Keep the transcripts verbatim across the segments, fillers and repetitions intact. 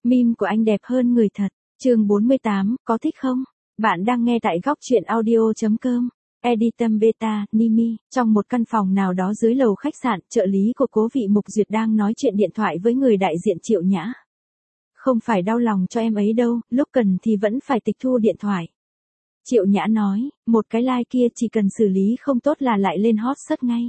Meme của anh đẹp hơn người thật. Chương bốn mươi tám, có thích không? Bạn đang nghe tại góc truyện audio chấm com. Editum Beta, Nimi, trong một căn phòng nào đó dưới lầu khách sạn, trợ lý của Cố Vị Mục Duyệt đang nói chuyện điện thoại với người đại diện Triệu Nhã. Không phải đau lòng cho em ấy đâu, lúc cần thì vẫn phải tịch thu điện thoại. Triệu Nhã nói, một cái like kia chỉ cần xử lý không tốt là lại lên hot search ngay.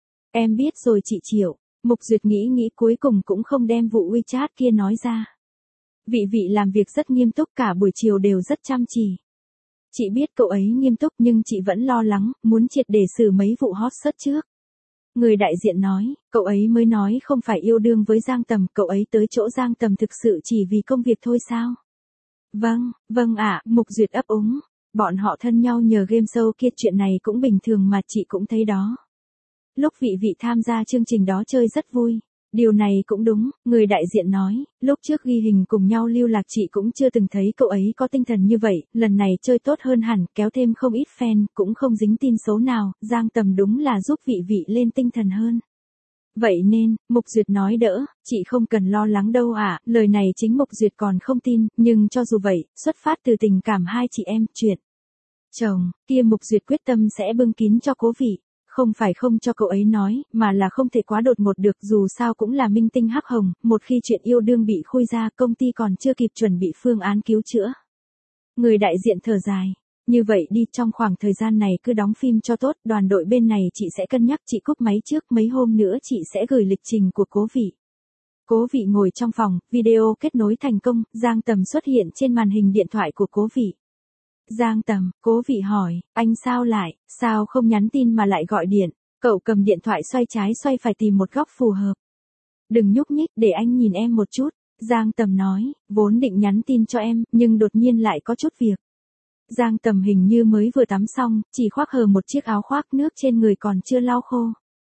Em biết rồi chị Triệu. Mục Duyệt nghĩ nghĩ cuối cùng cũng không đem vụ WeChat kia nói ra. Vị vị làm việc rất nghiêm túc, cả buổi chiều đều rất chăm chỉ. Chị biết cậu ấy nghiêm túc nhưng chị vẫn lo lắng, muốn triệt để xử mấy vụ hot search trước. Người đại diện nói, cậu ấy mới nói không phải yêu đương với Giang Tầm, cậu ấy tới chỗ Giang Tầm thực sự chỉ vì công việc thôi sao? Vâng, vâng ạ, Mục Duyệt ấp úng. Bọn họ thân nhau nhờ game show kia, chuyện này cũng bình thường mà, chị cũng thấy đó. Lúc vị vị tham gia chương trình đó chơi rất vui. Điều này cũng đúng, người đại diện nói, lúc trước ghi hình cùng nhau lưu lạc chị cũng chưa từng thấy cậu ấy có tinh thần như vậy, lần này chơi tốt hơn hẳn, kéo thêm không ít fan, cũng không dính tin xấu nào, Giang Tầm đúng là giúp vị vị lên tinh thần hơn. Vậy nên, Mục Duyệt nói đỡ, chị không cần lo lắng đâu ạ, à, lời này chính Mục Duyệt còn không tin, nhưng cho dù vậy, xuất phát từ tình cảm hai chị em, chuyện chồng, kia Mục Duyệt quyết tâm sẽ bưng kín cho Cố Vị. Không phải không cho cậu ấy nói, mà là không thể quá đột ngột được, dù sao cũng là minh tinh hắc hồng, một khi chuyện yêu đương bị khui ra, công ty còn chưa kịp chuẩn bị phương án cứu chữa. Người đại diện thở dài, như vậy đi, trong khoảng thời gian này cứ đóng phim cho tốt, đoàn đội bên này chị sẽ cân nhắc, chị cúp máy trước, mấy hôm nữa chị sẽ gửi lịch trình của Cố Vị. Cố Vị ngồi trong phòng, video kết nối thành công, Giang Tầm xuất hiện trên màn hình điện thoại của Cố Vị. Giang Tầm, Cố Vị hỏi, anh sao lại, sao không nhắn tin mà lại gọi điện? Cậu cầm điện thoại xoay trái xoay phải tìm một góc phù hợp. Đừng nhúc nhích, để anh nhìn em một chút. Giang Tầm nói, vốn định nhắn tin cho em, nhưng đột nhiên lại có chút việc. Giang Tầm hình như mới vừa tắm xong, chỉ khoác hờ một chiếc áo khoác, nước trên người còn chưa lau khô.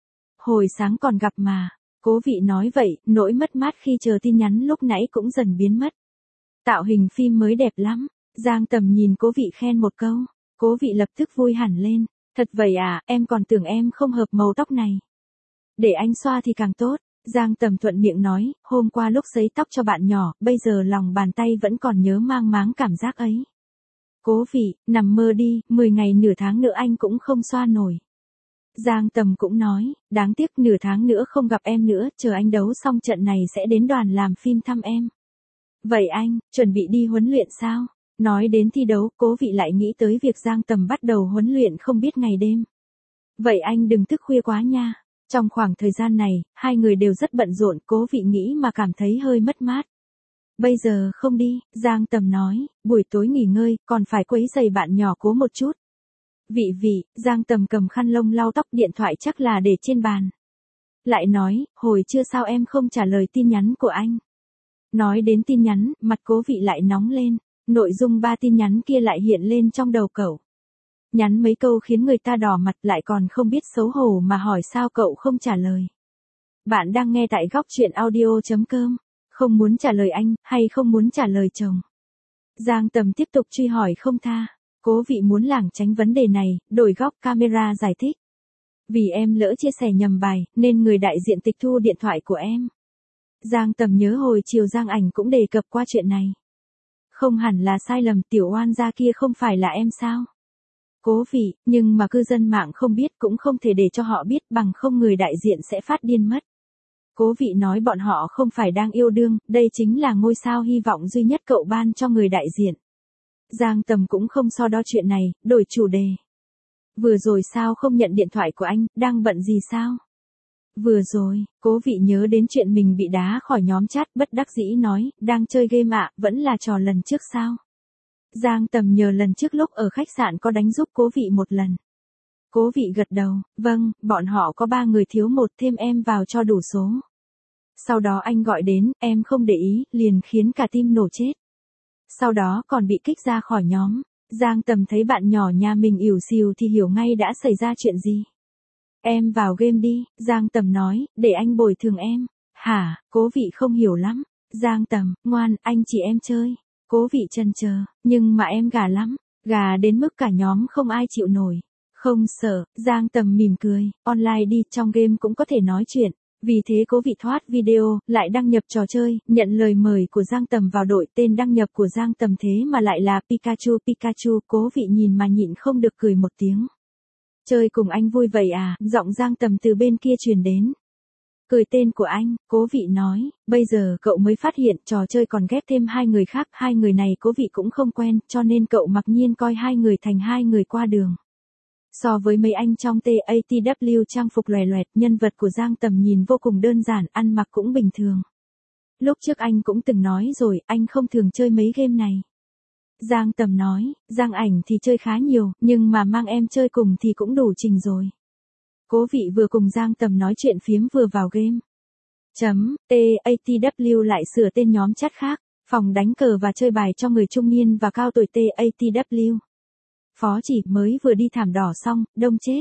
Hồi sáng còn gặp mà. Cố Vị nói vậy, nỗi mất mát khi chờ tin nhắn lúc nãy cũng dần biến mất. Tạo hình phim mới đẹp lắm. Giang Tầm nhìn Cố Vị khen một câu, Cố Vị lập tức vui hẳn lên, thật vậy à, em còn tưởng em không hợp màu tóc này. Để anh xoa thì càng tốt, Giang Tầm thuận miệng nói, hôm qua lúc sấy tóc cho bạn nhỏ, bây giờ lòng bàn tay vẫn còn nhớ mang máng cảm giác ấy. Cố Vị, nằm mơ đi, mười ngày nửa tháng nữa anh cũng không xoa nổi. Giang Tầm cũng nói, đáng tiếc nửa tháng nữa không gặp em nữa, chờ anh đấu xong trận này sẽ đến đoàn làm phim thăm em. Vậy anh, chuẩn bị đi huấn luyện sao? Nói đến thi đấu, Cố Vị lại nghĩ tới việc Giang Tầm bắt đầu huấn luyện không biết ngày đêm. Vậy anh đừng thức khuya quá nha. Trong khoảng thời gian này, hai người đều rất bận rộn, Cố Vị nghĩ mà cảm thấy hơi mất mát. Bây giờ không đi, Giang Tầm nói, buổi tối nghỉ ngơi, còn phải quấy rầy bạn nhỏ Cố một chút. Vị vị, Giang Tầm cầm khăn lông lau tóc, điện thoại chắc là để trên bàn. Lại nói, hồi trưa sao em không trả lời tin nhắn của anh? Nói đến tin nhắn, mặt Cố Vị lại nóng lên. Nội dung ba tin nhắn kia lại hiện lên trong đầu cậu. Nhắn mấy câu khiến người ta đỏ mặt, lại còn không biết xấu hổ mà hỏi sao cậu không trả lời. Bạn đang nghe tại góc truyện audio chấm com. Không muốn trả lời anh, hay không muốn trả lời chồng? Giang Tầm tiếp tục truy hỏi không tha. Cố Vị muốn lảng tránh vấn đề này, đổi góc camera giải thích. Vì em lỡ chia sẻ nhầm bài, nên người đại diện tịch thu điện thoại của em. Giang Tầm nhớ hồi chiều Giang Ảnh cũng đề cập qua chuyện này. Không hẳn là sai lầm, tiểu oan gia kia không phải là em sao? Cố Vị, nhưng mà cư dân mạng không biết, cũng không thể để cho họ biết, bằng không người đại diện sẽ phát điên mất. Cố Vị nói bọn họ không phải đang yêu đương, đây chính là ngôi sao hy vọng duy nhất cậu ban cho người đại diện. Giang Tầm cũng không so đo chuyện này, đổi chủ đề. Vừa rồi sao không nhận điện thoại của anh, đang bận gì sao? Vừa rồi, Cố Vị nhớ đến chuyện mình bị đá khỏi nhóm chat, bất đắc dĩ nói, đang chơi game ạ, vẫn là trò lần trước sao? Giang Tầm nhờ lần trước lúc ở khách sạn có đánh giúp Cố Vị một lần. Cố Vị gật đầu, vâng, bọn họ có ba người thiếu một, thêm em vào cho đủ số. Sau đó anh gọi đến, em không để ý, liền khiến cả team nổ chết. Sau đó còn bị kích ra khỏi nhóm. Giang Tầm thấy bạn nhỏ nhà mình ỉu xìu thì hiểu ngay đã xảy ra chuyện gì. Em vào game đi, Giang Tầm nói, để anh bồi thường em. Hả, Cố Vị không hiểu lắm. Giang Tầm, ngoan, anh chỉ em chơi. Cố Vị chần chờ, nhưng mà em gà lắm, gà đến mức cả nhóm không ai chịu nổi. Không sợ, Giang Tầm mỉm cười, online đi, trong game cũng có thể nói chuyện. Vì thế Cố Vị thoát video, lại đăng nhập trò chơi, nhận lời mời của Giang Tầm vào đội. Tên đăng nhập của Giang Tầm thế mà lại là Pikachu Pikachu. Cố Vị nhìn mà nhịn không được cười một tiếng. Chơi cùng anh vui vậy à, giọng Giang Tầm từ bên kia truyền đến. Cười tên của anh, Cố Vị nói, bây giờ cậu mới phát hiện trò chơi còn ghép thêm hai người khác, hai người này Cố Vị cũng không quen, cho nên cậu mặc nhiên coi hai người thành hai người qua đường. So với mấy anh trong tê a tê vê trang phục lòe loẹt, nhân vật của Giang Tầm nhìn vô cùng đơn giản, ăn mặc cũng bình thường. Lúc trước anh cũng từng nói rồi, anh không thường chơi mấy game này. Giang Tầm nói, Giang Ảnh thì chơi khá nhiều, nhưng mà mang em chơi cùng thì cũng đủ trình rồi. Cố Vị vừa cùng Giang Tầm nói chuyện phiếm vừa vào game. Chấm, tê a tê vê lại sửa tên nhóm chat khác, phòng đánh cờ và chơi bài cho người trung niên và cao tuổi tê a tê vê. Phó Chỉ mới vừa đi thảm đỏ xong, đông chết.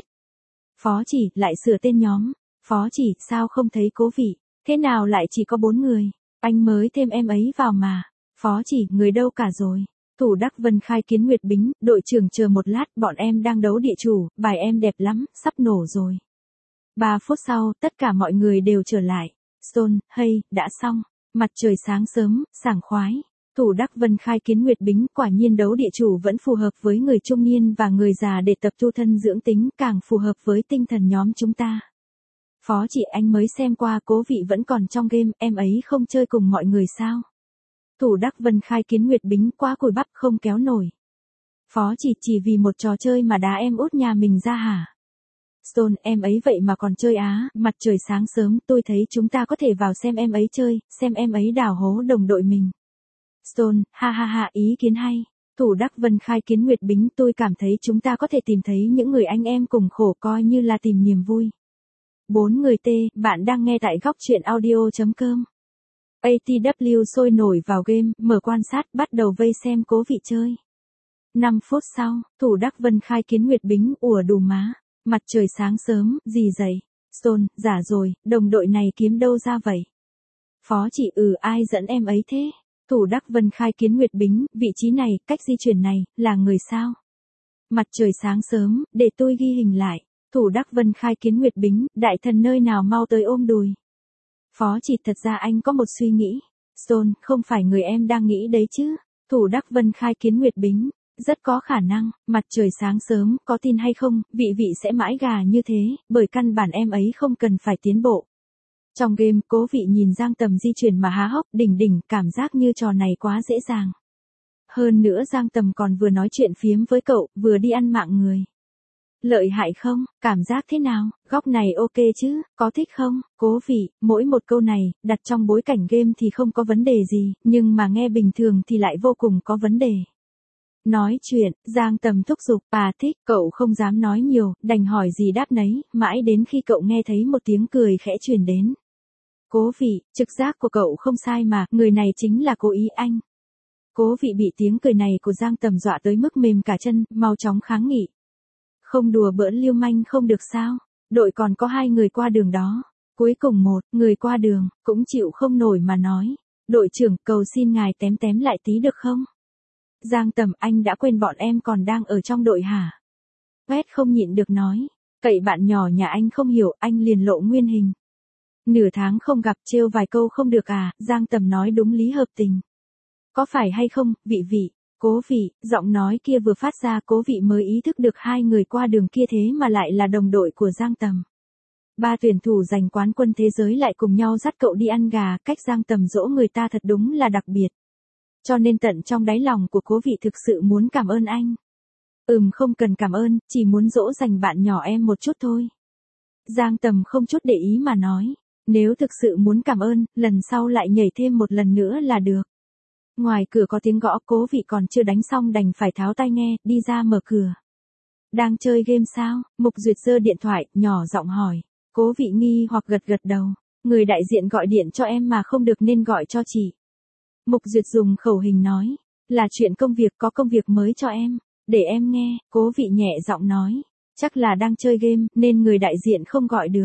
Phó Chỉ lại sửa tên nhóm. Phó Chỉ, sao không thấy Cố Vị, thế nào lại chỉ có bốn người, anh mới thêm em ấy vào mà. Phó Chỉ, người đâu cả rồi. Thủ Đắc Vân khai kiến Nguyệt Bính, đội trưởng chờ một lát, bọn em đang đấu địa chủ, bài em đẹp lắm, sắp nổ rồi. Ba phút sau, tất cả mọi người đều trở lại. Stone, hey, đã xong. Mặt trời sáng sớm, sảng khoái. Thủ Đắc Vân khai kiến Nguyệt Bính, quả nhiên đấu địa chủ vẫn phù hợp với người trung niên và người già để tập tu thân dưỡng tính, càng phù hợp với tinh thần nhóm chúng ta. Phó Chỉ, anh mới xem qua, Cố Vị vẫn còn trong game, em ấy không chơi cùng mọi người sao? Thủ Đắc Vân khai kiến Nguyệt Bính, quá cùi bắp không kéo nổi. Phó Chỉ, chỉ vì một trò chơi mà đá em út nhà mình ra hả? Stone, em ấy vậy mà còn chơi á, mặt trời sáng sớm, tôi thấy chúng ta có thể vào xem em ấy chơi, xem em ấy đào hố đồng đội mình. Stone, ha ha ha, ý kiến hay. Thủ Đắc Vân khai kiến Nguyệt Bính, tôi cảm thấy chúng ta có thể tìm thấy những người anh em cùng khổ, coi như là tìm niềm vui. Bốn người T, bạn đang nghe tại góc truyện audio.com. a tê vê sôi nổi vào game, mở quan sát, bắt đầu vây xem Cố Vị chơi. năm phút sau, Thủ Đắc Vân khai kiến Nguyệt Bính, ủa đù má. Mặt trời sáng sớm, gì dậy? Stone, giả rồi, đồng đội này kiếm đâu ra vậy? Phó Chỉ, ừ, ai dẫn em ấy thế? Thủ Đắc Vân khai kiến Nguyệt Bính, vị trí này, cách di chuyển này, là người sao? Mặt trời sáng sớm, để tôi ghi hình lại. Thủ Đắc Vân khai kiến Nguyệt Bính, đại thần nơi nào mau tới ôm đùi. Phó Chỉ, thật ra anh có một suy nghĩ. Stone, không phải người em đang nghĩ đấy chứ. Thủ Đắc Vân khai kiến Nguyệt Bính, rất có khả năng, mặt trời sáng sớm, có tin hay không, vị vị sẽ mãi gà như thế, bởi căn bản em ấy không cần phải tiến bộ. Trong game, Cố Vị nhìn Giang Tầm di chuyển mà há hốc, đỉnh đỉnh, cảm giác như trò này quá dễ dàng. Hơn nữa Giang Tầm còn vừa nói chuyện phiếm với cậu, vừa đi ăn mạng người. Lợi hại không, cảm giác thế nào, góc này ok chứ, có thích không? Cố Vị, mỗi một câu này, đặt trong bối cảnh game thì không có vấn đề gì, nhưng mà nghe bình thường thì lại vô cùng có vấn đề. Nói chuyện, Giang Tầm thúc giục, à thích, cậu không dám nói nhiều, đành hỏi gì đáp nấy, mãi đến khi cậu nghe thấy một tiếng cười khẽ truyền đến. Cố Vị, trực giác của cậu không sai mà, người này chính là cố ý anh. Cố Vị bị tiếng cười này của Giang Tầm dọa tới mức mềm cả chân, mau chóng kháng nghị. Không đùa bỡn liêu manh không được sao, đội còn có hai người qua đường đó. Cuối cùng một, người qua đường, cũng chịu không nổi mà nói. Đội trưởng, cầu xin ngài tém tém lại tí được không? Giang Tầm, anh đã quên bọn em còn đang ở trong đội hả? Quét không nhịn được nói. Cậy bạn nhỏ nhà anh không hiểu, anh liền lộ nguyên hình. Nửa tháng không gặp, trêu vài câu không được à? Giang Tầm nói đúng lý hợp tình. Có phải hay không, vị vị? Cố Vị, giọng nói kia vừa phát ra, Cố Vị mới ý thức được hai người qua đường kia thế mà lại là đồng đội của Giang Tầm. Ba tuyển thủ giành quán quân thế giới lại cùng nhau dắt cậu đi ăn gà, cách Giang Tầm dỗ người ta thật đúng là đặc biệt. Cho nên tận trong đáy lòng của Cố Vị thực sự muốn cảm ơn anh. Ừm, không cần cảm ơn, chỉ muốn dỗ dành bạn nhỏ em một chút thôi. Giang Tầm không chút để ý mà nói. Nếu thực sự muốn cảm ơn, lần sau lại nhảy thêm một lần nữa là được. Ngoài cửa có tiếng gõ, Cố Vị còn chưa đánh xong đành phải tháo tai nghe, đi ra mở cửa. Đang chơi game sao? Mục Duyệt giơ điện thoại, nhỏ giọng hỏi. Cố Vị nghi hoặc gật gật đầu. Người đại diện gọi điện cho em mà không được nên gọi cho chị. Mục Duyệt dùng khẩu hình nói. Là chuyện công việc, có công việc mới cho em. Để em nghe, Cố Vị nhẹ giọng nói. Chắc là đang chơi game, nên người đại diện không gọi được.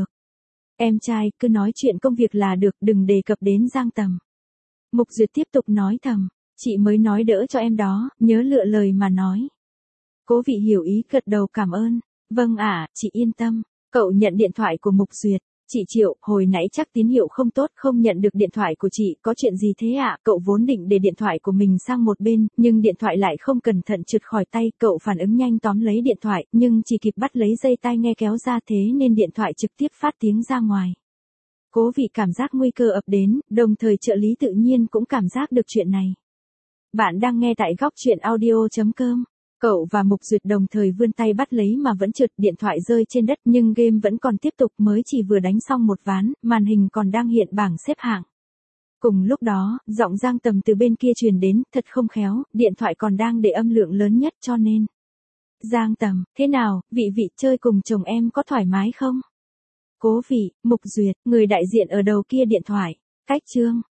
Em trai, cứ nói chuyện công việc là được, đừng đề cập đến Giang Tầm. Mục Duyệt tiếp tục nói thầm. Chị mới nói đỡ cho em đó, nhớ lựa lời mà nói. Cố Vị hiểu ý, gật đầu cảm ơn. Vâng ạ, chị yên tâm. Cậu nhận điện thoại của Mục Duyệt. Chị Triệu, hồi nãy chắc tín hiệu không tốt, không nhận được điện thoại của chị, có chuyện gì thế ạ? Cậu vốn định để điện thoại của mình sang một bên, nhưng điện thoại lại không cẩn thận trượt khỏi tay, cậu phản ứng nhanh tóm lấy điện thoại, nhưng chỉ kịp bắt lấy dây tai nghe kéo ra thế nên điện thoại trực tiếp phát tiếng ra ngoài. Cố vì cảm giác nguy cơ ập đến, đồng thời trợ lý tự nhiên cũng cảm giác được chuyện này. Bạn đang nghe tại góc truyện audio chấm com. Cậu và Mục Duyệt đồng thời vươn tay bắt lấy mà vẫn trượt, điện thoại rơi trên đất nhưng game vẫn còn tiếp tục, mới chỉ vừa đánh xong một ván, màn hình còn đang hiện bảng xếp hạng. Cùng lúc đó, giọng Giang Tầm từ bên kia truyền đến, thật không khéo, điện thoại còn đang để âm lượng lớn nhất cho nên. Giang Tầm, thế nào, vị vị chơi cùng chồng em có thoải mái không? Cố Vị, Mục Duyệt, người đại diện ở đầu kia điện thoại. Cách chương,